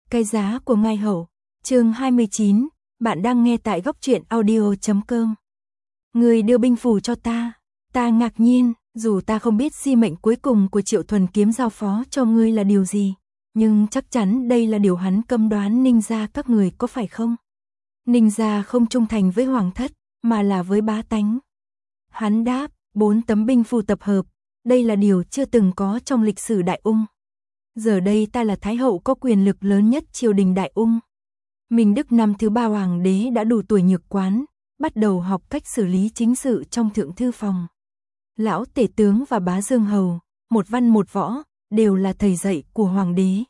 Cái giá của Ngai Hậu, chương 29, bạn đang nghe tại góc truyện audio.com. Người đưa binh phù cho ta ngạc nhiên, dù ta không biết di mệnh cuối cùng của Triệu Thuần Kiếm giao phó cho ngươi là điều gì, nhưng chắc chắn đây là điều hắn cấm đoán Ninh gia các người có phải không? Ninh gia không trung thành với hoàng thất, mà là với bá tánh. Hắn đáp, 4 tấm binh phù tập hợp, đây là điều chưa từng có trong lịch sử Đại Ung. Giờ đây ta là Thái hậu có quyền lực lớn nhất triều đình Đại Ung. Minh Đức năm thứ 3 hoàng đế đã đủ tuổi nhược quán, bắt đầu học cách xử lý chính sự trong thượng thư phòng. Lão tể tướng và bá dương hầu, một văn một võ, đều là thầy dạy của hoàng đế.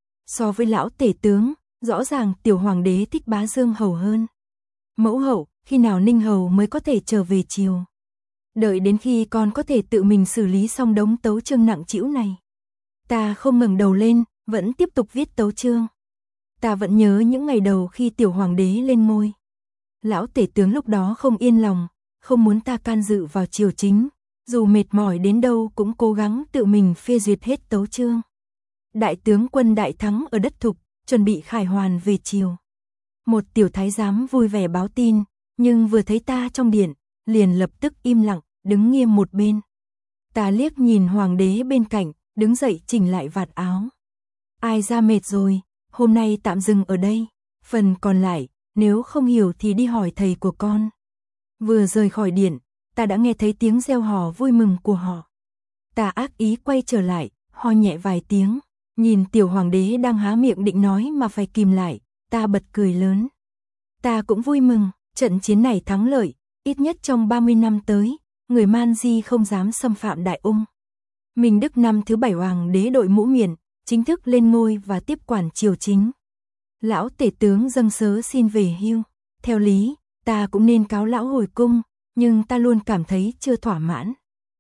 So với lão tể tướng, rõ ràng tiểu hoàng đế thích bá dương hầu hơn. Mẫu hậu, khi nào Ninh hầu mới có thể trở về triều? Đợi đến khi con có thể tự mình xử lý xong đống tấu chương nặng trĩu này. Ta không ngẩng đầu lên, vẫn tiếp tục viết tấu chương. Ta vẫn nhớ những ngày đầu khi tiểu hoàng đế lên ngôi. Lão tể tướng lúc đó không yên lòng, không muốn ta can dự vào triều chính, dù mệt mỏi đến đâu cũng cố gắng tự mình phê duyệt hết tấu chương. Đại tướng quân đại thắng ở đất Thục, chuẩn bị khải hoàn về triều. Một tiểu thái giám vui vẻ báo tin, nhưng vừa thấy ta trong điện, liền lập tức im lặng, đứng nghiêm một bên. Ta liếc nhìn hoàng đế bên cạnh, đứng dậy chỉnh lại vạt áo. Ai ra mệt rồi, hôm nay tạm dừng ở đây, phần còn lại, nếu không hiểu thì đi hỏi thầy của con. Vừa rời khỏi điện, ta đã nghe thấy tiếng reo hò vui mừng của họ. Ta ác ý quay trở lại, ho nhẹ vài tiếng, nhìn tiểu hoàng đế đang há miệng định nói mà phải kìm lại, ta bật cười lớn. Ta cũng vui mừng, trận chiến này thắng lợi, ít nhất trong 30 năm tới, người Man Di không dám xâm phạm Đại Ung. Minh Đức năm thứ 7 hoàng đế đội mũ miện, chính thức lên ngôi và tiếp quản triều chính. Lão tể tướng dâng sớ xin về hưu. Theo lý, ta cũng nên cáo lão hồi cung, nhưng ta luôn cảm thấy chưa thỏa mãn.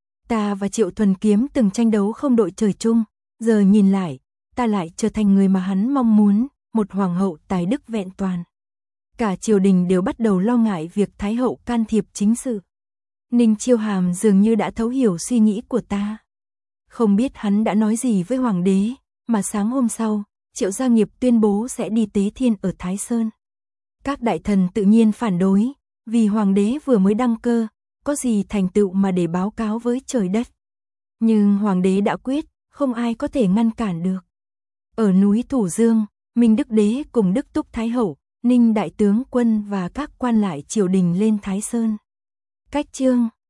Ta và Triệu Thuần Kiếm từng tranh đấu không đội trời chung, giờ nhìn lại, ta lại trở thành người mà hắn mong muốn, một hoàng hậu tài đức vẹn toàn. Cả triều đình đều bắt đầu lo ngại việc Thái hậu can thiệp chính sự. Ninh Chiêu Hàm dường như đã thấu hiểu suy nghĩ của ta. Không biết hắn đã nói gì với hoàng đế, mà sáng hôm sau, Triệu Gia Nghiệp tuyên bố sẽ đi tế thiên ở Thái Sơn. Các đại thần tự nhiên phản đối, vì hoàng đế vừa mới đăng cơ, có gì thành tựu mà để báo cáo với trời đất. Nhưng hoàng đế đã quyết, không ai có thể ngăn cản được. Ở núi Thủ Dương, Minh Đức Đế cùng Đức Túc Thái hậu, Ninh Đại tướng quân và các quan lại triều đình lên Thái Sơn. Cách chương